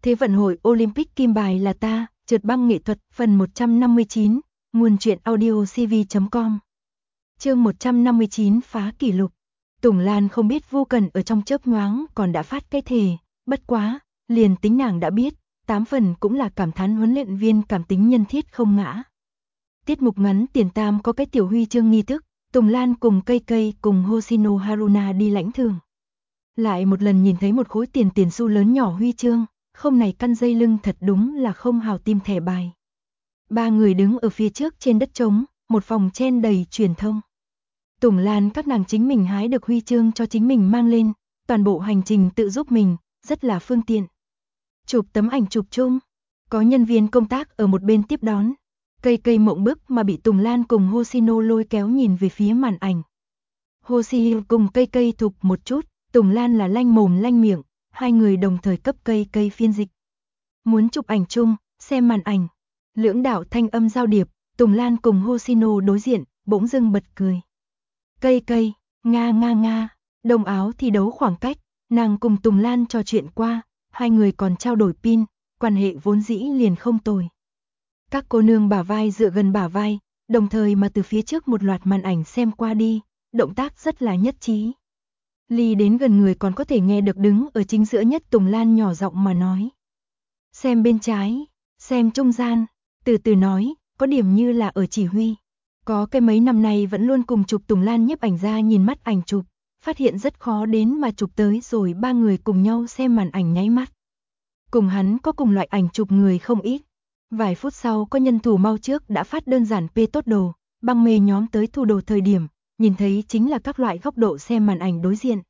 Thế vận hội Olympic kim bài là ta, trượt băng nghệ thuật, phần 159, nguồn truyện audio cv.com. Chương 159 phá kỷ lục. Tùng Lan không biết Vu Cần ở trong chớp nhoáng còn đã phát cái thề, bất quá, liền tính nàng đã biết, 8 phần cũng là cảm thán huấn luyện viên cảm tính nhân thiết không ngã. Tiết mục ngắn tiền tam có cái tiểu huy chương nghi thức, Tùng Lan cùng Cây Cây cùng Hoshino Haruna đi lãnh thưởng. Lại một lần nhìn thấy một khối tiền xu lớn nhỏ huy chương, không này căn dây lưng thật đúng là không hào tim thẻ bài. Ba người đứng ở phía trước trên đất trống, một phòng chen đầy truyền thông. Tùng Lan các nàng chính mình hái được huy chương cho chính mình mang lên, toàn bộ hành trình tự giúp mình, rất là phương tiện. Chụp tấm ảnh chụp chung, có nhân viên công tác ở một bên tiếp đón. Cây Cây mộng bức mà bị Tùng Lan cùng Hoshino lôi kéo nhìn về phía màn ảnh. Hoshino cùng Cây Cây thục một chút, Tùng Lan là lanh mồm lanh miệng, hai người đồng thời cấp Cây Cây phiên dịch. Muốn chụp ảnh chung, xem màn ảnh. Lưỡng đạo thanh âm giao điệp, Tùng Lan cùng Hoshino đối diện, bỗng dưng bật cười. Cây Cây, nga nga nga, đồng áo thi đấu khoảng cách, nàng cùng Tùng Lan trò chuyện qua, hai người còn trao đổi pin, quan hệ vốn dĩ liền không tồi. Các cô nương bả vai dựa gần bả vai, đồng thời mà từ phía trước một loạt màn ảnh xem qua đi, động tác rất là nhất trí. Ly đến gần người còn có thể nghe được đứng ở chính giữa nhất Tùng Lan nhỏ giọng mà nói. Xem bên trái, xem trung gian, từ từ nói, có điểm như là ở chỉ huy. Có cái mấy năm nay vẫn luôn cùng chụp Tùng Lan nhiếp ảnh ra nhìn mắt ảnh chụp, phát hiện rất khó đến mà chụp tới rồi ba người cùng nhau xem màn ảnh nháy mắt. Cùng hắn có cùng loại ảnh chụp người không ít. Vài phút sau có nhân thủ mau trước đã phát đơn giản p tốt đồ, băng mê nhóm tới thu đồ thời điểm, nhìn thấy chính là các loại góc độ xem màn ảnh đối diện.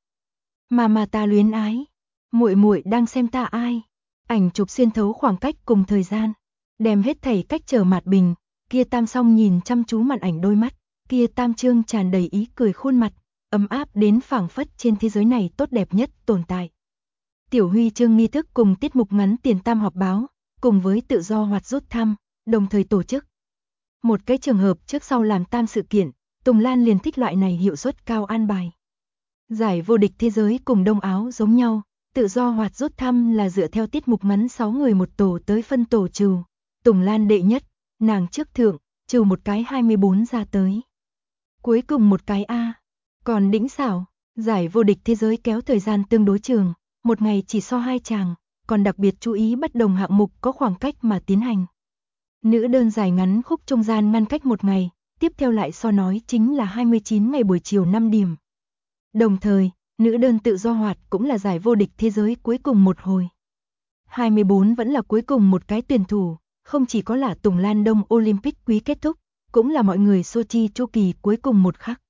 Mà ta luyến ái, muội muội đang xem ta ai? Ảnh chụp xuyên thấu khoảng cách cùng thời gian, đem hết thảy cách trở mạt bình, kia tam song nhìn chăm chú màn ảnh đôi mắt, kia tam trương tràn đầy ý cười khuôn mặt, ấm áp đến phảng phất trên thế giới này tốt đẹp nhất tồn tại. Tiểu huy chương nghi thức cùng tiết mục ngắn tiền tam họp báo, cùng với tự do hoạt rút thăm, đồng thời tổ chức. Một cái trường hợp trước sau làm tam sự kiện, Tùng Lan liền thích loại này hiệu suất cao an bài. Giải vô địch thế giới cùng Đông Áo giống nhau, tự do hoạt rút thăm là dựa theo tiết mục ngắn 6 người một tổ tới phân tổ trừ. Tùng Lan đệ nhất, nàng trước thượng, trừ một cái 24 ra tới. Cuối cùng một cái A. Còn đỉnh xảo, giải vô địch thế giới kéo thời gian tương đối trường, một ngày chỉ so 2 chàng, còn đặc biệt chú ý bất đồng hạng mục có khoảng cách mà tiến hành. Nữ đơn giải ngắn khúc trung gian ngăn cách một ngày, tiếp theo lại so nói chính là 29 ngày buổi chiều 5 điểm. Đồng thời, nữ đơn tự do hoạt cũng là giải vô địch thế giới cuối cùng một hồi. 24 vẫn là cuối cùng một cái tuyển thủ, không chỉ có là Tùng Lan Đông Olympic quý kết thúc, cũng là mọi người Sochi chu kỳ cuối cùng một khắc.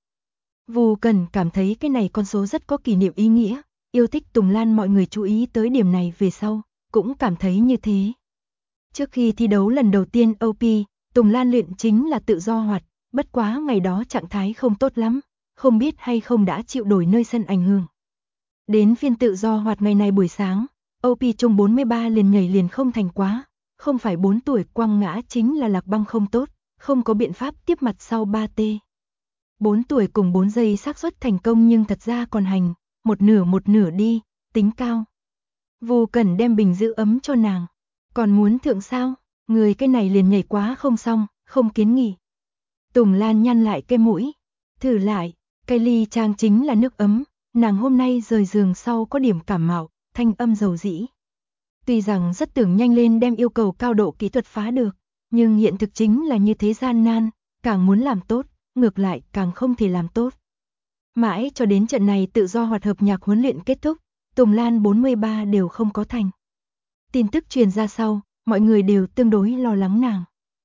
Vu Cần cảm thấy cái này con số rất có kỷ niệm ý nghĩa, yêu thích Tùng Lan mọi người chú ý tới điểm này về sau, cũng cảm thấy như thế. Trước khi thi đấu lần đầu tiên OP, Tùng Lan luyện chính là tự do hoạt, bất quá ngày đó trạng thái không tốt lắm, không biết hay không đã chịu đổi nơi sân ảnh hưởng. Đến phiên tự do hoạt ngày này buổi sáng, OP chung 43 liền nhảy liền không thành quá, không phải 4 tuổi quăng ngã chính là lạc băng không tốt, không có biện pháp tiếp mặt sau 3T. 4 tuổi cùng 4 giây xác suất thành công nhưng thật ra còn hành, một nửa đi, tính cao. Vu Cần đem bình giữ ấm cho nàng, còn muốn thượng sao, người cái này liền nhảy quá không xong, không kiến nghị. Tùng Lan nhăn lại cái mũi, thử lại, cái ly trang chính là nước ấm, nàng hôm nay rời giường sau có điểm cảm mạo, thanh âm dầu dĩ. Tuy rằng rất tưởng nhanh lên đem yêu cầu cao độ kỹ thuật phá được, nhưng hiện thực chính là như thế gian nan, càng muốn làm tốt, ngược lại càng không thể làm tốt. Mãi cho đến trận này tự do hoạt hợp nhạc huấn luyện kết thúc, Tùng Lan 43 đều không có thành. Tin tức truyền ra sau, mọi người đều tương đối lo lắng nàng.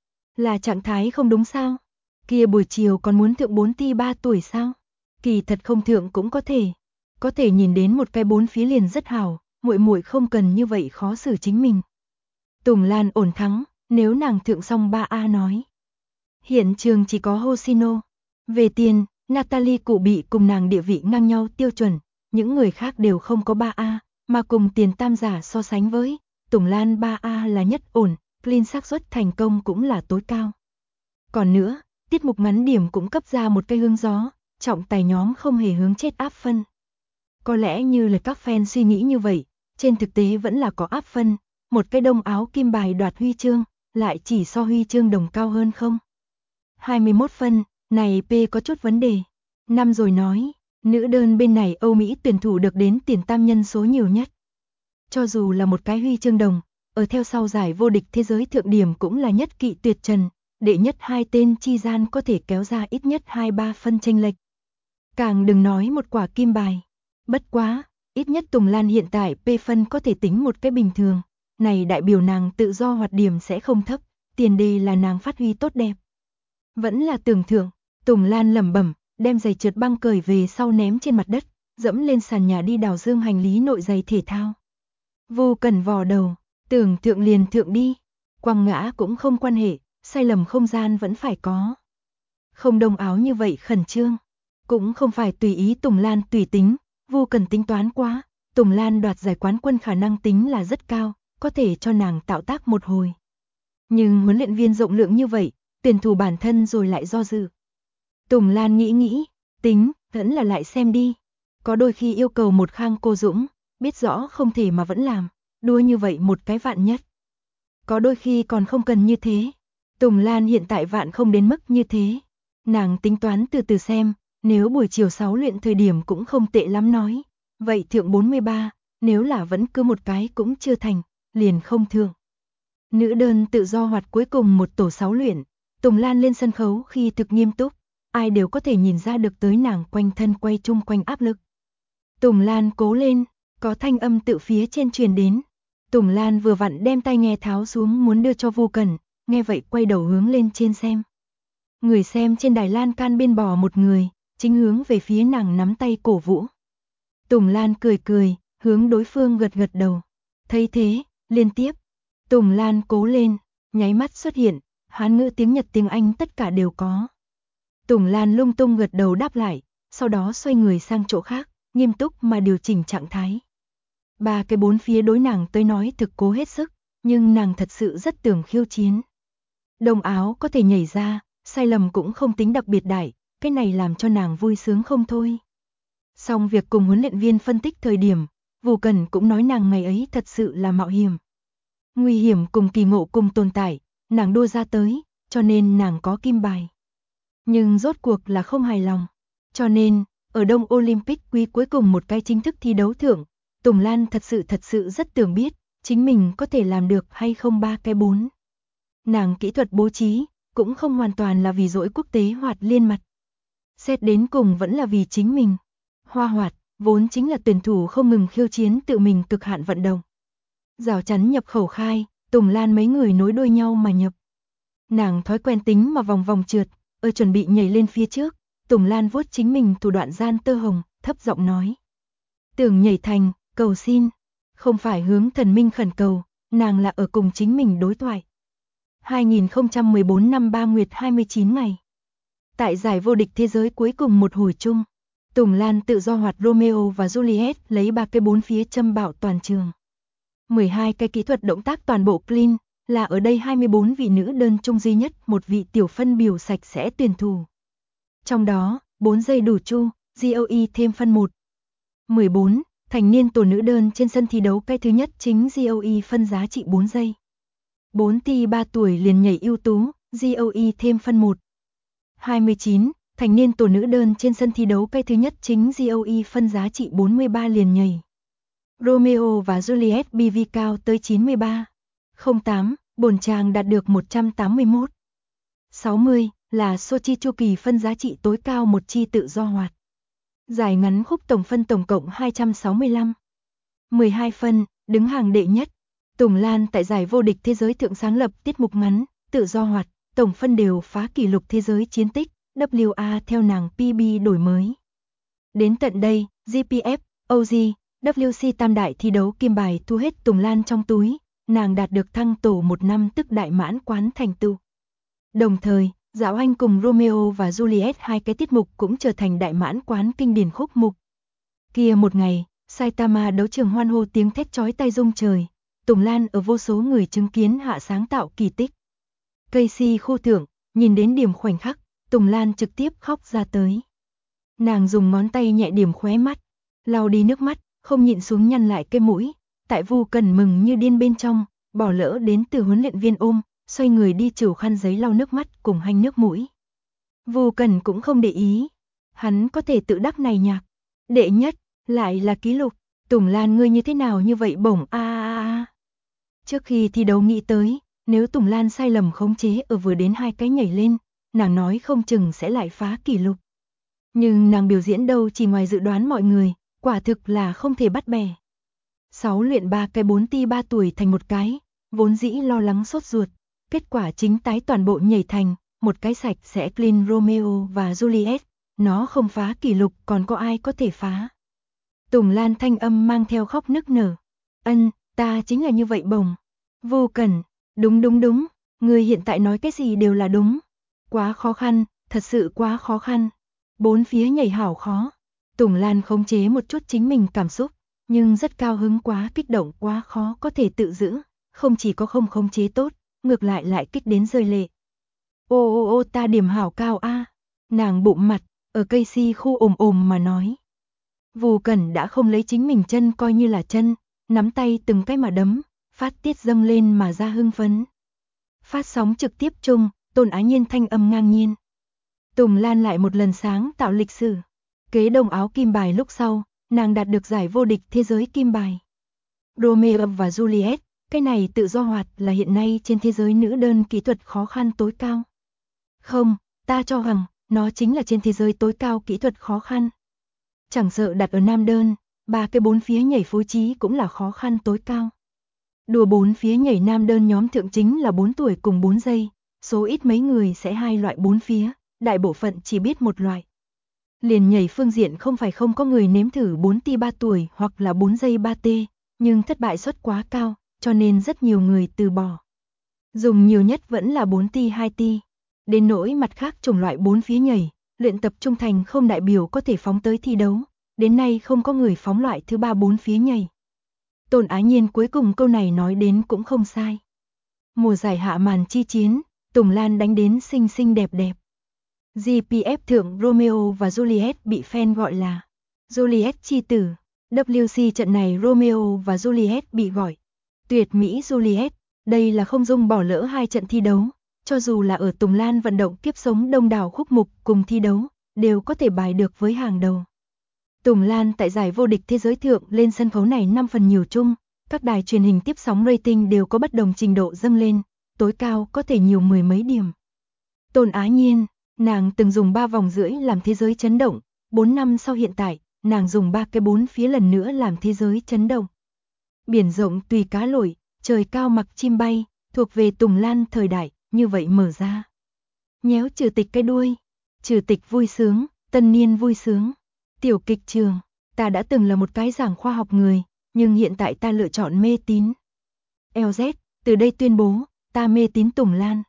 Là trạng thái không đúng sao? Kia buổi chiều còn muốn thượng 4 ti 3 tuổi sao? Kỳ thật không thượng cũng có thể nhìn đến một cái 4 phía liền rất hảo, muội muội không cần như vậy khó xử chính mình. Tùng Lan ổn thắng, nếu nàng thượng xong 3A nói. Hiện trường chỉ có Hoshino. Về tiền, Natalie cụ bị cùng nàng địa vị ngang nhau tiêu chuẩn, những người khác đều không có 3A, mà cùng tiền tam giả so sánh với, Tùng Lan 3A là nhất ổn, clean xác suất thành công cũng là tối cao. Còn nữa, tiết mục ngắn điểm cũng cấp ra một cây hương gió, trọng tài nhóm không hề hướng chết áp phân. Có lẽ như là các fan suy nghĩ như vậy, trên thực tế vẫn là có áp phân, một cái đông áo kim bài đoạt huy chương, lại chỉ so huy chương đồng cao hơn không? 21 phân, này P có chút vấn đề. Năm rồi nói, nữ đơn bên này Âu Mỹ tuyển thủ được đến tiền tam nhân số nhiều nhất. Cho dù là một cái huy chương đồng, ở theo sau giải vô địch thế giới thượng điểm cũng là nhất kỵ tuyệt trần, đệ nhất hai tên chi gian có thể kéo ra ít nhất 2-3 phân chênh lệch. Càng đừng nói một quả kim bài. Bất quá, ít nhất Tùng Lan hiện tại P phân có thể tính một cái bình thường, này đại biểu nàng tự do hoạt điểm sẽ không thấp, tiền đề là nàng phát huy tốt đẹp. Vẫn là tưởng thưởng, Tùng Lan lẩm bẩm, đem giày trượt băng cởi về sau ném trên mặt đất, dẫm lên sàn nhà đi đào dương hành lý nội giày thể thao. Vô Cần vò đầu, tưởng thượng liền thượng đi, quăng ngã cũng không quan hệ, sai lầm không gian vẫn phải có. Không đông áo như vậy khẩn trương, cũng không phải tùy ý Tùng Lan tùy tính, Vô Cần tính toán quá, Tùng Lan đoạt giải quán quân khả năng tính là rất cao, có thể cho nàng tạo tác một hồi. Nhưng huấn luyện viên rộng lượng như vậy, tuyển thủ bản thân rồi lại do dự. Tùng Lan nghĩ, tính, vẫn là lại xem đi. Có đôi khi yêu cầu một khang cô dũng, biết rõ không thể mà vẫn làm, đua như vậy một cái vạn nhất. Có đôi khi còn không cần như thế. Tùng Lan hiện tại vạn không đến mức như thế. Nàng tính toán từ từ xem, nếu buổi chiều 6 luyện thời điểm cũng không tệ lắm nói. Vậy thượng 43, nếu là vẫn cứ một cái cũng chưa thành, liền không thượng. Nữ đơn tự do hoạt cuối cùng một tổ 6 luyện, Tùng Lan lên sân khấu khi thực nghiêm túc, ai đều có thể nhìn ra được tới nàng quanh thân quay chung quanh áp lực. Tùng Lan cố lên, có thanh âm tự phía trên truyền đến. Tùng Lan vừa vặn đem tai nghe tháo xuống muốn đưa cho Vô Cần, nghe vậy quay đầu hướng lên trên xem. Người xem trên đài lan can bên bò một người, chính hướng về phía nàng nắm tay cổ vũ. Tùng Lan cười, hướng đối phương gật đầu. Thấy thế, liên tiếp. Tùng Lan cố lên, nháy mắt xuất hiện, Hán ngữ tiếng Nhật tiếng Anh tất cả đều có. Tùng Lan lung tung gật đầu đáp lại, sau đó xoay người sang chỗ khác, nghiêm túc mà điều chỉnh trạng thái. Ba cái bốn phía đối nàng tới nói thực cố hết sức, nhưng nàng thật sự rất tưởng khiêu chiến. Đồng áo có thể nhảy ra, sai lầm cũng không tính đặc biệt đại, cái này làm cho nàng vui sướng không thôi. Xong việc cùng huấn luyện viên phân tích thời điểm, Vô Cần cũng nói nàng ngày ấy thật sự là mạo hiểm. Nguy hiểm cùng kỳ ngộ cùng tồn tại, nàng đua ra tới, cho nên nàng có kim bài. Nhưng rốt cuộc là không hài lòng. Cho nên, ở Đông Olympic quý cuối cùng một cái chính thức thi đấu thưởng, Tùng Lan thật sự rất tưởng biết, chính mình có thể làm được hay không 3 cái 4. Nàng kỹ thuật bố trí, cũng không hoàn toàn là vì dỗi quốc tế hoạt liên mặt. Xét đến cùng vẫn là vì chính mình. Hoa hoạt, vốn chính là tuyển thủ không ngừng khiêu chiến tự mình cực hạn vận động. Rào chắn nhập khẩu khai, Tùng Lan mấy người nối đuôi nhau mà nhập. Nàng thói quen tính mà vòng vòng trượt, ở chuẩn bị nhảy lên phía trước, Tùng Lan vuốt chính mình thủ đoạn gian tơ hồng, thấp giọng nói. Tưởng nhảy thành, cầu xin, không phải hướng thần minh khẩn cầu, nàng là ở cùng chính mình đối thoại. 2014 năm 3 nguyệt 29 ngày. Tại giải vô địch thế giới cuối cùng một hồi chung, Tùng Lan tự do hoạt Romeo và Juliet lấy 3 cái 4 phía châm bảo toàn trường. 12 cái kỹ thuật động tác toàn bộ clean, là ở đây 24 vị nữ đơn chung duy nhất một vị tiểu phân biểu sạch sẽ tuyển thủ. Trong đó, 4 giây đủ chu, GOE thêm phân 1. 14, thành niên tổ nữ đơn trên sân thi đấu cái thứ nhất chính GOE phân giá trị 4 giây. 4 ti 3 tuổi liền nhảy ưu tú, GOE thêm phân 1. 29, thành niên tổ nữ đơn trên sân thi đấu cái thứ nhất chính GOE phân giá trị 43 liền nhảy. Romeo và Juliet BV cao tới 93. 08, bổn chàng đạt được 181. 60, là Sochi chu kỳ phân giá trị tối cao một chi tự do hoạt. Giải ngắn khúc tổng phân tổng cộng 265. 12 phân, đứng hàng đệ nhất. Tùng Lan tại giải vô địch thế giới thượng sáng lập tiết mục ngắn, tự do hoạt, tổng phân đều phá kỷ lục thế giới chiến tích, WA theo nàng PB đổi mới. Đến tận đây, GPF, OG, WC tam đại thi đấu kim bài thu hết Tùng Lan trong túi, nàng đạt được thăng tổ một năm tức đại mãn quán thành tựu. Đồng thời, Dạo Anh cùng Romeo và Juliet hai cái tiết mục cũng trở thành đại mãn quán kinh điển khúc mục. Kia một ngày, Saitama đấu trường hoan hô tiếng thét chói tai rung trời, Tùng Lan ở vô số người chứng kiến hạ sáng tạo kỳ tích. Casey khu thưởng, nhìn đến điểm khoảnh khắc, Tùng Lan trực tiếp khóc ra tới. Nàng dùng ngón tay nhẹ điểm khóe mắt, lau đi nước mắt, không nhịn xuống nhăn lại cái mũi, tại Vu Cần mừng như điên bên trong, bỏ lỡ đến từ huấn luyện viên ôm, xoay người đi chùi khăn giấy lau nước mắt cùng hanh nước mũi. Vô Cần cũng không để ý, hắn có thể tự đắc này nhạc. Đệ nhất, lại là ký lục, Tùng Lan ngươi như thế nào như vậy bổng a. Trước khi thi đấu nghĩ tới, nếu Tùng Lan sai lầm khống chế ở vừa đến 2 cái nhảy lên, nàng nói không chừng sẽ lại phá kỷ lục. Nhưng nàng biểu diễn đâu chỉ ngoài dự đoán mọi người, quả thực là không thể bắt bẻ. 6 luyện 3 cái 4 ti 3 tuổi thành một cái, vốn dĩ lo lắng sốt ruột, kết quả chính tái toàn bộ nhảy thành một cái sạch sẽ clean Romeo và Juliet, nó không phá kỷ lục còn có ai có thể phá. Tùng Lan thanh âm mang theo khóc nức nở. Ân, ta chính là như vậy bổng. Vô Cần, đúng, người hiện tại nói cái gì đều là đúng. Quá khó khăn, thật sự quá khó khăn. 4 phía nhảy hảo khó. Tùng Lan khống chế một chút chính mình cảm xúc, nhưng rất cao hứng quá kích động quá khó có thể tự giữ, không chỉ có không khống chế tốt, ngược lại kích đến rơi lệ. Ô ta điểm hảo cao a. Nàng bụng mặt, ở cây si khu ồm mà nói. Vô Cần đã không lấy chính mình chân coi như là chân, nắm tay từng cái mà đấm, phát tiết dâng lên mà ra hưng phấn. Phát sóng trực tiếp chung, Tôn Á Nhiên thanh âm ngang nhiên. Tùng Lan lại một lần sáng tạo lịch sử. Kế đồng áo kim bài lúc sau, nàng đạt được giải vô địch thế giới kim bài. Romeo và Juliet, cái này tự do hoạt là hiện nay trên thế giới nữ đơn kỹ thuật khó khăn tối cao. Không, ta cho rằng, nó chính là trên thế giới tối cao kỹ thuật khó khăn. Chẳng sợ đặt ở nam đơn, 3 cái 4 phía nhảy phối trí cũng là khó khăn tối cao. Đùa 4 phía nhảy nam đơn nhóm thượng chính là 4 tuổi cùng 4 giây, số ít mấy người sẽ 2 loại 4 phía, đại bộ phận chỉ biết một loại. Liền nhảy phương diện không phải không có người nếm thử 4 ti 3 tuổi hoặc là 4 giây 3T, nhưng thất bại suất quá cao, cho nên rất nhiều người từ bỏ. Dùng nhiều nhất vẫn là 4 ti 2 ti. Đến nỗi mặt khác chủng loại 4 phía nhảy, luyện tập trung thành không đại biểu có thể phóng tới thi đấu, đến nay không có người phóng loại thứ 3 4 phía nhảy. Tôn Á Nhiên cuối cùng câu này nói đến cũng không sai. Mùa giải hạ màn chi chiến, Tùng Lan đánh đến xinh xinh đẹp đẹp. GPF thượng Romeo và Juliet bị fan gọi là Juliet chi tử. WC trận này Romeo và Juliet bị gọi tuyệt mỹ Juliet, đây là không dung bỏ lỡ 2 trận thi đấu, cho dù là ở Tùng Lan vận động kiếp sống đông đảo khúc mục cùng thi đấu, đều có thể bài được với hàng đầu. Tùng Lan tại giải vô địch thế giới thượng lên sân khấu này 5 phần nhiều chung, các đài truyền hình tiếp sóng rating đều có bất đồng trình độ dâng lên, tối cao có thể nhiều 10 mấy điểm. Tôn Á Nhiên, nàng từng dùng 3 vòng rưỡi làm thế giới chấn động, 4 năm sau hiện tại, nàng dùng 3 cái 4 phía lần nữa làm thế giới chấn động. Biển rộng tùy cá lội, trời cao mặc chim bay, thuộc về Tùng Lan thời đại, như vậy mở ra. Nhéo Trừ Tịch cái đuôi, Trừ Tịch vui sướng, tân niên vui sướng. Tiểu kịch trường, ta đã từng là một cái giảng khoa học người, nhưng hiện tại ta lựa chọn mê tín. LZ, từ đây tuyên bố, ta mê tín Tùng Lan.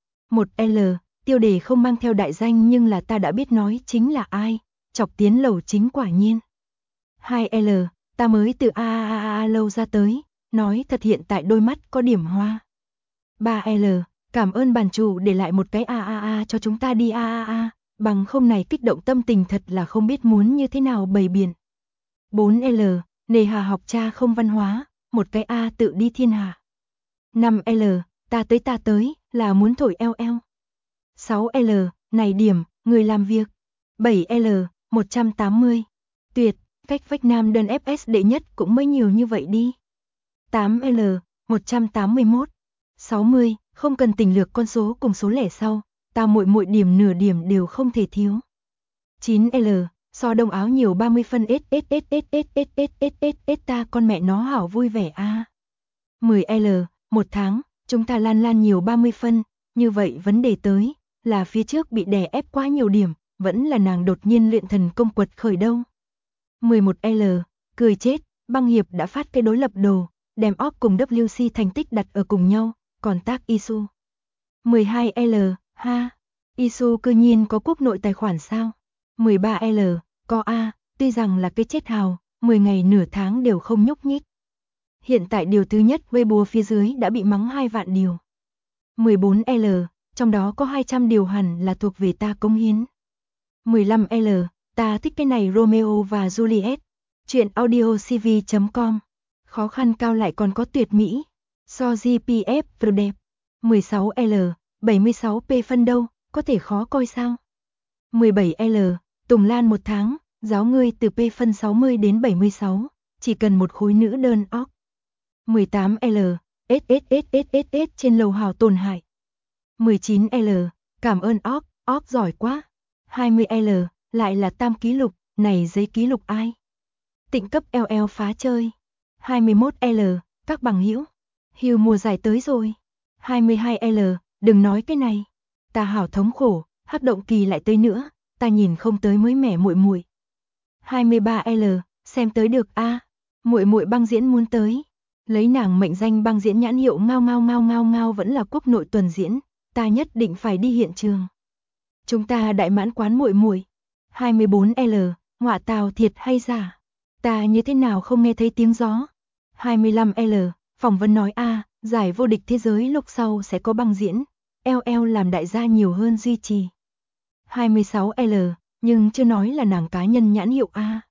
1L, tiêu đề không mang theo đại danh nhưng là ta đã biết nói chính là ai, chọc tiến lầu chính quả nhiên. 2L, ta mới từ a lâu ra tới, nói thật hiện tại đôi mắt có điểm hoa. 3L, cảm ơn bản chủ để lại một cái cho chúng ta đi bằng không này kích động tâm tình thật là không biết muốn như thế nào bày biện. 4L, nề hà học cha không văn hóa, một cái tự đi thiên hạ. 5L, ta tới, là muốn thổi eo. 6L, này điểm, người làm việc. 7L, 180. Tuyệt, cách vách nam đơn FS đệ nhất cũng mới nhiều như vậy đi. 8L, 181. 60, không cần tình lược con số cùng số lẻ sau, ta mỗi điểm nửa điểm đều không thể thiếu. 9L, so đông áo nhiều 30 phân ta con mẹ nó hảo vui vẻ a. 10L, 1 tháng, chúng ta lan nhiều 30 phân, như vậy vấn đề tới, là phía trước bị đè ép quá nhiều điểm, vẫn là nàng đột nhiên luyện thần công quật khởi đâu. 11L, cười chết, băng hiệp đã phát cái đối lập đồ, đem OP cùng WC thành tích đặt ở cùng nhau, còn tác Isu. 12L, ha, Isu cư nhiên có quốc nội tài khoản sao? 13L, có tuy rằng là cái chết hào, 10 ngày nửa tháng đều không nhúc nhích. Hiện tại điều thứ nhất Weibo phía dưới đã bị mắng 2 vạn điều. 14L, trong đó có 200 điều hẳn là thuộc về ta cống hiến. 15L, ta thích cái này Romeo và Juliet. Chuyện audiocv.com. Khó khăn cao lại còn có tuyệt mỹ. So GPF Pro đẹp. 16L, 76p phân đâu, có thể khó coi sao? 17L, Tùng Lan 1 tháng, giáo ngươi từ P phân 60 đến 76, chỉ cần một khối nữ đơn óc. 18L, SSSSSS trên lầu hào tổn hại. 19L, cảm ơn óc giỏi quá. 20L, lại là tam ký lục, này giấy ký lục ai? Tịnh cấp LL phá chơi. 21L, các bằng hữu, Hugh mùa giải tới rồi. 22L, đừng nói cái này. Ta hảo thống khổ, hắc động kỳ lại tới nữa, ta nhìn không tới mới mẻ muội muội. 23L, xem tới được a, muội muội băng diễn muốn tới. Lấy nàng mệnh danh băng diễn nhãn hiệu ngao vẫn là quốc nội tuần diễn, ta nhất định phải đi hiện trường. Chúng ta đại mãn quán muội muội. 24L, ngọa tào thiệt hay giả? Ta như thế nào không nghe thấy tiếng gió? 25L, phỏng vấn nói giải vô địch thế giới lúc sau sẽ có băng diễn, LL làm đại gia nhiều hơn duy trì. 26L, nhưng chưa nói là nàng cá nhân nhãn hiệu a.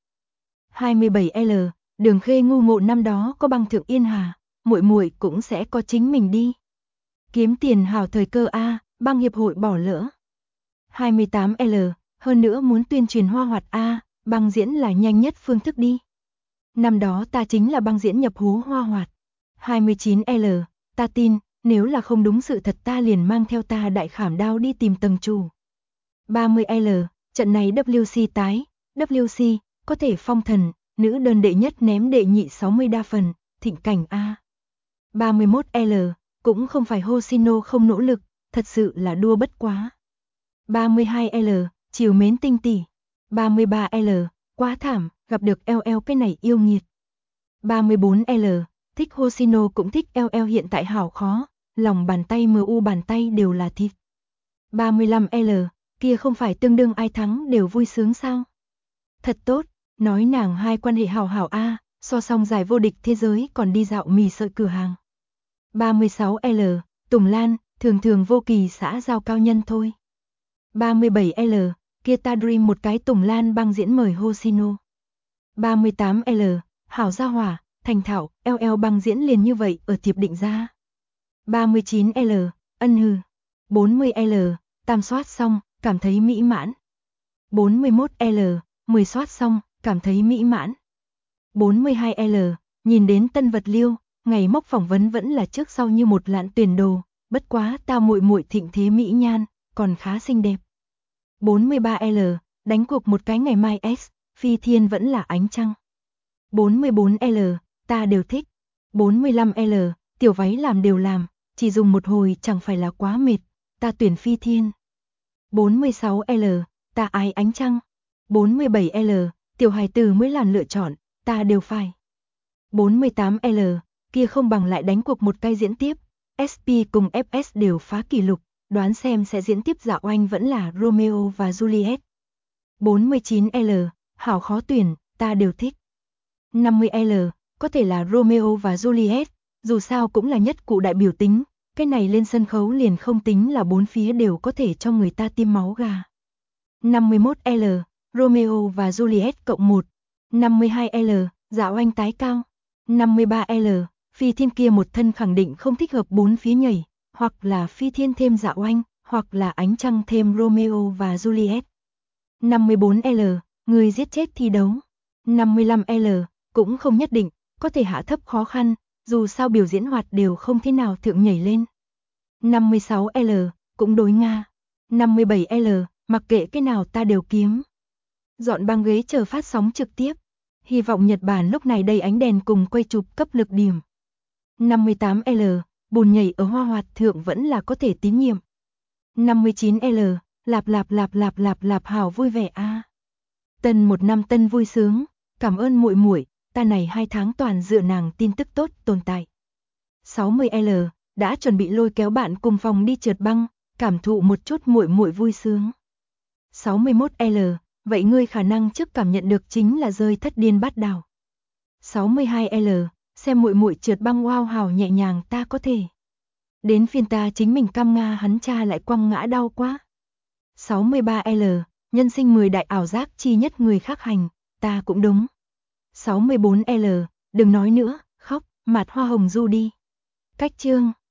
27L, Đường Khê ngu ngộ năm đó có băng thượng Yên Hà, muội muội cũng sẽ có chính mình đi. Kiếm tiền hảo thời cơ a, băng hiệp hội bỏ lỡ. 28L, hơn nữa muốn tuyên truyền hoa hoạt a, băng diễn là nhanh nhất phương thức đi. Năm đó ta chính là băng diễn nhập hú hoa hoạt. 29L, ta tin, nếu là không đúng sự thật ta liền mang theo ta đại khảm đao đi tìm tầng chủ. 30L, trận này WC tái, WC, có thể phong thần, nữ đơn đệ nhất ném đệ nhị 60 đa phần, thịnh cảnh a. 31L, cũng không phải Hoshino không nỗ lực, thật sự là đua bất quá. 32L, chiều mến tinh tỷ. 33L, quá thảm, gặp được LL cái này yêu nghiệt. 34L, thích Hoshino cũng thích LL hiện tại hảo khó, lòng bàn tay MU bàn tay đều là thịt. 35L, kia không phải tương đương ai thắng đều vui sướng sao? Thật tốt, nói nàng hai quan hệ hảo hảo a, so xong giải vô địch thế giới còn đi dạo mì sợi cửa hàng. 36L, Tùng Lan, thường thường vô kỳ xã giao cao nhân thôi. 37L, kia ta dream một cái Tùng Lan băng diễn mời Hoshino. 38L, hảo gia hỏa, thành thạo, LL băng diễn liền như vậy ở thiệp định ra. 39L, ân hừ. 40L, tam soát xong, cảm thấy mỹ mãn. 41L, 10 soát xong, cảm thấy mỹ mãn. 42L, nhìn đến tân vật liêu, ngày mốc phỏng vấn vẫn là trước sau như một lạn tuyển đồ, bất quá tao muội muội thịnh thế mỹ nhan, còn khá xinh đẹp. 43L, đánh cuộc một cái ngày mai X, phi thiên vẫn là ánh trăng. 44L, ta đều thích. 45L, tiểu váy làm đều làm, chỉ dùng một hồi chẳng phải là quá mệt, ta tuyển phi thiên. 46L, ta ái ánh trăng. 47L, tiểu hài tử mới làm lựa chọn, ta đều phải. 48L, kia không bằng lại đánh cuộc một cái diễn tiếp, SP cùng FS đều phá kỷ lục, đoán xem sẽ diễn tiếp Dạ Oanh vẫn là Romeo và Juliet. 49L, hảo khó tuyển, ta đều thích. 50L, có thể là Romeo và Juliet, dù sao cũng là nhất cụ đại biểu tính, cái này lên sân khấu liền không tính là bốn phía đều có thể cho người ta tiêm máu gà. 51L, Romeo và Juliet cộng 1. 52L, Dạ Oanh tái cao. 53L, phi thiên kia một thân khẳng định không thích hợp bốn phía nhảy, hoặc là phi thiên thêm Dạ Oanh, hoặc là ánh trăng thêm Romeo và Juliet. 54L, người giết chết thi đấu. 55L, cũng không nhất định, có thể hạ thấp khó khăn, dù sao biểu diễn hoạt đều không thế nào thượng nhảy lên. 56L, cũng đối Nga. 57L, mặc kệ cái nào ta đều kiếm. Dọn băng ghế chờ phát sóng trực tiếp. Hy vọng Nhật Bản lúc này đầy ánh đèn cùng quay chụp cấp lực điểm. 58L, bùn nhảy ở hoa hoạt thượng vẫn là có thể tín nhiệm. 59L, lạp hảo vui vẻ a. Tân một năm tân vui sướng, cảm ơn muội muội, ta này 2 tháng toàn dựa nàng tin tức tốt tồn tại. 60L, đã chuẩn bị lôi kéo bạn cùng phòng đi trượt băng, cảm thụ một chút muội muội vui sướng. 61L, vậy ngươi khả năng trước cảm nhận được chính là rơi thất điên bát đảo. 62L, xem muội muội trượt băng wow hào nhẹ nhàng ta có thể. Đến phiên ta chính mình cam nga hắn cha lại quăng ngã đau quá. 63L, nhân sinh 10 đại ảo giác chi nhất người khác hành, ta cũng đúng. 64L, đừng nói nữa, khóc, mạt hoa hồng du đi. Cách chương